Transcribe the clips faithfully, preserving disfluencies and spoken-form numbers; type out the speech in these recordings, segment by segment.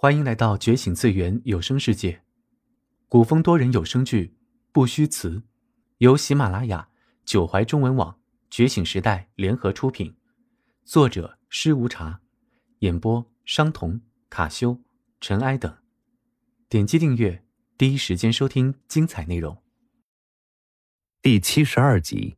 欢迎来到觉醒次元有声世界，古风多人有声剧《不虚词》，由喜马拉雅、九怀中文网、觉醒时代联合出品，作者施无茶，演播商童、卡修、尘埃等。点击订阅，第一时间收听精彩内容。 第七十二集。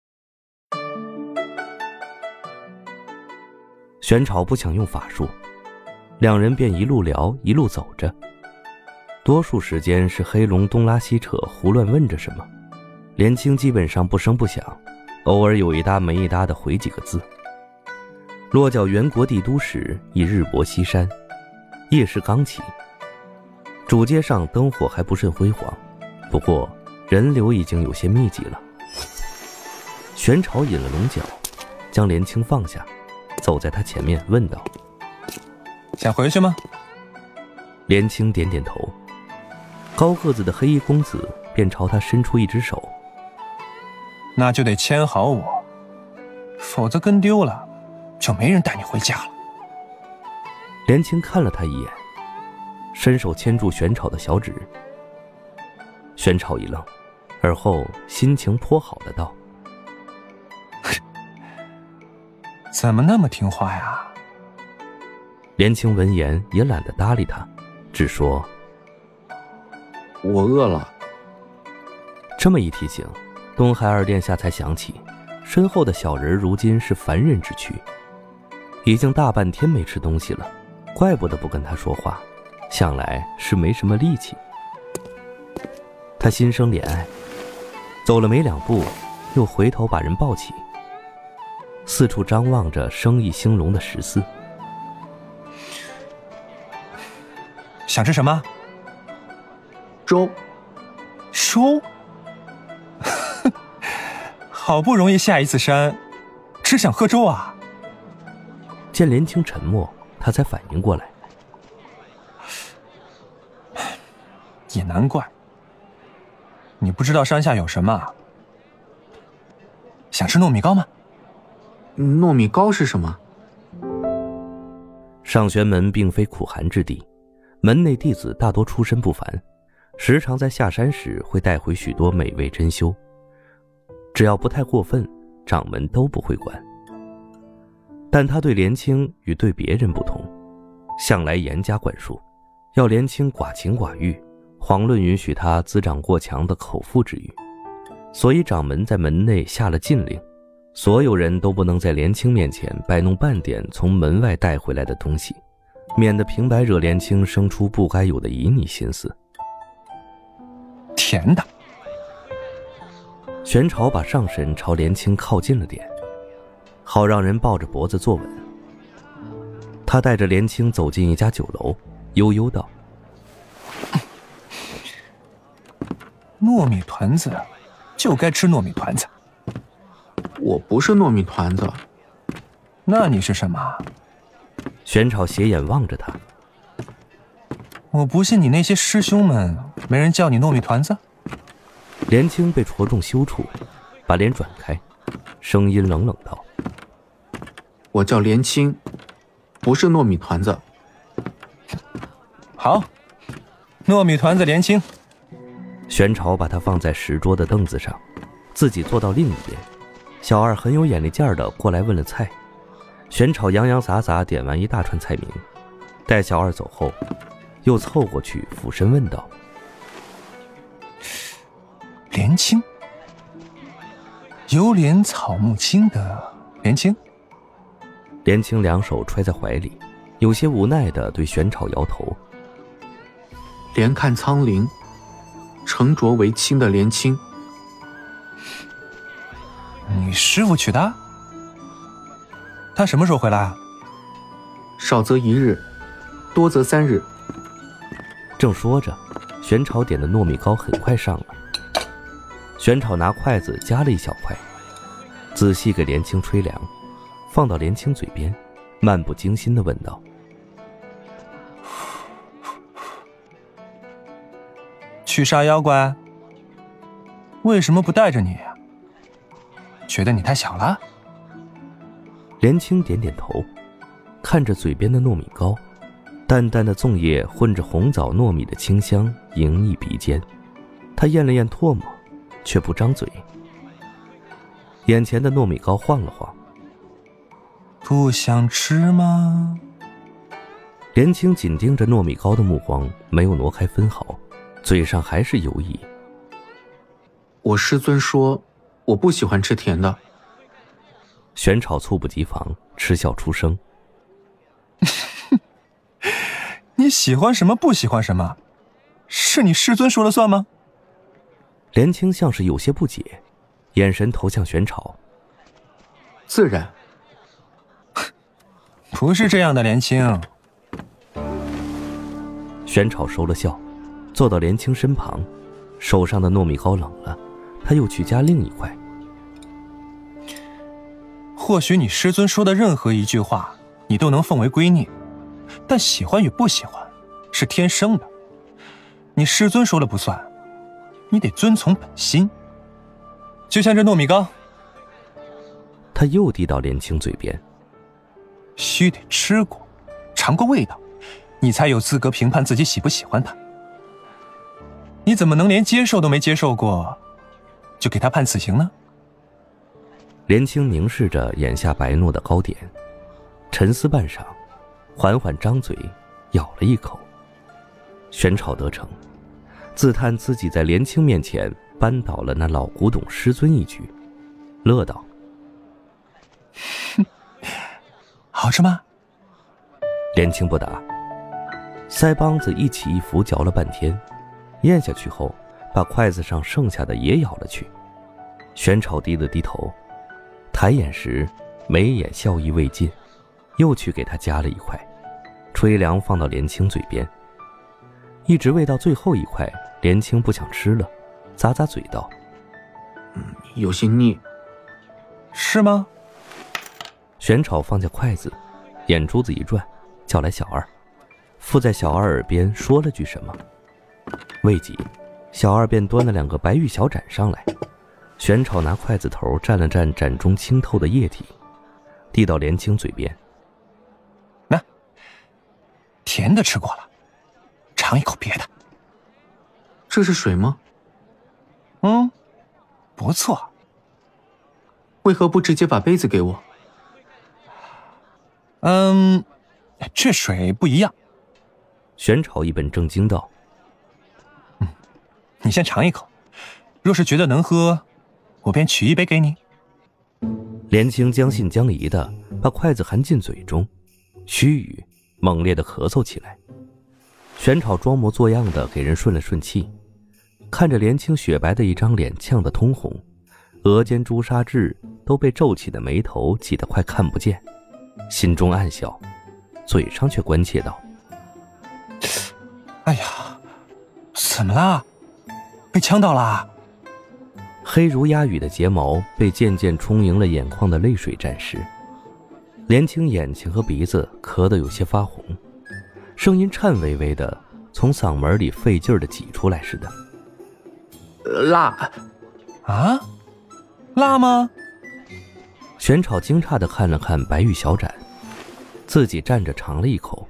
玄朝不想用法术，两人便一路聊一路走着，多数时间是黑龙东拉西扯，胡乱问着什么。连青基本上不声不响，偶尔有一搭没一搭的回几个字。落脚元国帝都时已日薄西山，夜市刚起，主街上灯火还不甚辉煌，不过人流已经有些密集了。玄朝引了龙角，将连青放下，走在他前面问道： 想回去吗？ 连青点点头，高个子的黑衣公子便朝他伸出一只手。 那就得牵好我，否则跟丢了就没人带你回家了。 连青看了他一眼，伸手牵住玄朝的小指。玄朝一愣，而后心情颇好的道： 怎么那么听话呀？ 连青闻言也懒得搭理他，只说： 我饿了。 这么一提醒，东海二殿下才想起身后的小人如今是凡人之躯，已经大半天没吃东西了，怪不得不跟他说话，想来是没什么力气。他心生怜爱，走了没两步，又回头把人抱起，四处张望着生意兴隆的十四。 想吃什么？ 粥。 粥？好不容易下一次山，只想喝粥啊？ 见连青沉默，他才反应过来。 也难怪，你不知道山下有什么。想吃糯米糕吗？ 糯米糕是什么？ 上玄门并非苦寒之地，门内弟子大多出身不凡，时常在下山时会带回许多美味珍馐，只要不太过分，掌门都不会管。但他对连青与对别人不同，向来严加管束，要连青寡情寡欲，遑论允许他滋长过强的口腹之欲。所以掌门在门内下了禁令，所有人都不能在连青面前摆弄半点从门外带回来的东西，免得平白惹连青生出不该有的旖旎心思。 甜的。 玄朝把上身朝连青靠近了点，好让人抱着脖子坐稳。他带着连青走进一家酒楼，悠悠道： 糯米团子就该吃糯米团子。 我不是糯米团子。 那你是什么？ 玄朝斜眼望着他。 我不信你那些师兄们没人叫你糯米团子。 连青被戳中羞处，把脸转开，声音冷冷道： 我叫连青，不是糯米团子。 好，糯米团子连青。 玄朝把他放在石桌的凳子上，自己坐到另一边。小二很有眼力劲儿的过来问了菜，玄朝洋洋洒洒点完一大串菜名，待小二走后，又凑过去俯身问道： 连青？油莲草木青的连青？ 连青两手揣在怀里，有些无奈地对玄朝摇头。 连看苍林，沉着为青的连青。 你师父娶的？他什么时候回来啊？ 少则一日，多则三日。 正说着，玄朝点的糯米糕很快上了。玄朝拿筷子夹了一小块，仔细给连青吹凉，放到连青嘴边，漫不经心地问道： 去杀妖怪？为什么不带着你？觉得你太小了？ 连青点点头，看着嘴边的糯米糕， 淡淡的粽叶混着红枣糯米的清香盈溢鼻尖，他咽了咽唾沫，却不张嘴。眼前的糯米糕晃了晃。 不想吃吗？ 连青紧盯着糯米糕的目光没有挪开分毫，嘴上还是犹疑。 我师尊说我不喜欢吃甜的。 玄草猝不及防，嗤笑出声。 你喜欢什么不喜欢什么，是你师尊说了算吗？ 连青像是有些不解，眼神投向玄草。 自然。 不是这样的，连青。 玄草收了笑，坐到连青身旁，手上的糯米糕冷了，他又去夹另一块。 或许你师尊说的任何一句话你都能奉为圭臬，但喜欢与不喜欢是天生的，你师尊说了不算，你得遵从本心。就像这糯米糕， 他又递到连青嘴边。 须得吃过尝过味道，你才有资格评判自己喜不喜欢它。你怎么能连接受都没接受过就给他判死刑呢？ 连青凝视着眼下白糯的糕点，沉思半晌，缓缓张嘴咬了一口。玄草得逞，自叹自己在连青面前扳倒了那老古董师尊一局，乐道： 好吃吗？ 连青不答，腮帮子一起一伏嚼了半天，咽下去后把筷子上剩下的也咬了去。玄草低了低头，抬眼时眉眼笑意未尽，又去给他夹了一块，吹凉放到连青嘴边。一直喂到最后一块，连青不想吃了，咂咂嘴道： 嗯，有些腻。 是吗？ 玄草放下筷子，眼珠子一转，叫来小二，附在小二耳边说了句什么。未几，小二便端了两个白玉小盏上来。玄草拿筷子头蘸了蘸盏中清透的液体，递到连青嘴边。 那甜的吃过了，尝一口别的。 这是水吗？ 嗯，不错。 为何不直接把杯子给我？ 嗯，这水不一样。 玄草一本正经道： 嗯，你先尝一口，若是觉得能喝，我便取一杯给你。 连青将信将疑的把筷子含进嘴中，须臾猛烈的咳嗽起来。玄草装模作样的给人顺了顺气，看着连青雪白的一张脸呛得通红，额间朱砂痣都被皱起的眉头挤得快看不见，心中暗笑，嘴上却关切道： 哎呀，怎么啦？被呛到啦？ 黑如鸦羽的睫毛被渐渐充盈了眼眶的泪水沾湿，连青眼睛和鼻子咳得有些发红，声音颤巍巍的从嗓门里费劲儿的挤出来似的。 辣啊？辣吗？ 玄草惊诧地看了看白玉小盏，自己蘸着尝了一口。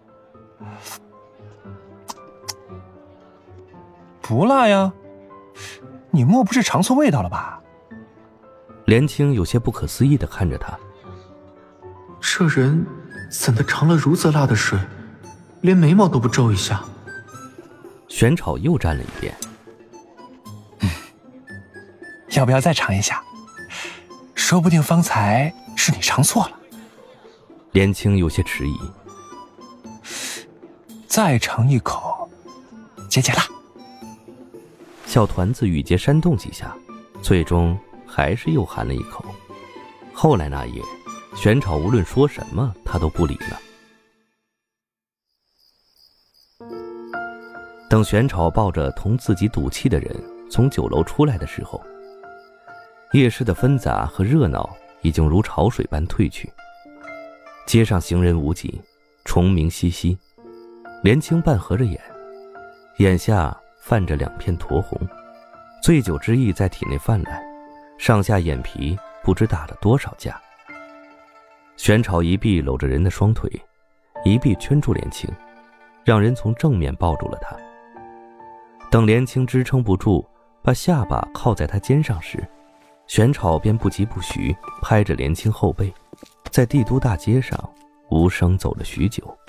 不辣呀，你莫不是尝错味道了吧？ 连青有些不可思议地看着他。 这人怎的尝了如此辣的水，连眉毛都不皱一下？ 玄草又蘸了一遍。 嗯，要不要再尝一下？说不定方才是你尝错了。 连青有些迟疑。 再尝一口，解解辣。 小团子语结煽动几下，最终还是又含了一口。后来那夜，玄草无论说什么他都不理了。等玄草抱着同自己赌气的人从酒楼出来的时候，夜市的纷杂和热闹已经如潮水般退去，街上行人无几，虫鸣淅淅。连青半合着眼，眼下泛着两片酡红，醉酒之意在体内泛滥，上下眼皮不知打了多少架。玄草一臂搂着人的双腿， 一臂圈住连青，让人从正面抱住了他。等连青支撑不住，把下巴靠在他肩上时，玄草便不疾不徐拍着连青后背，在帝都大街上无声走了许久。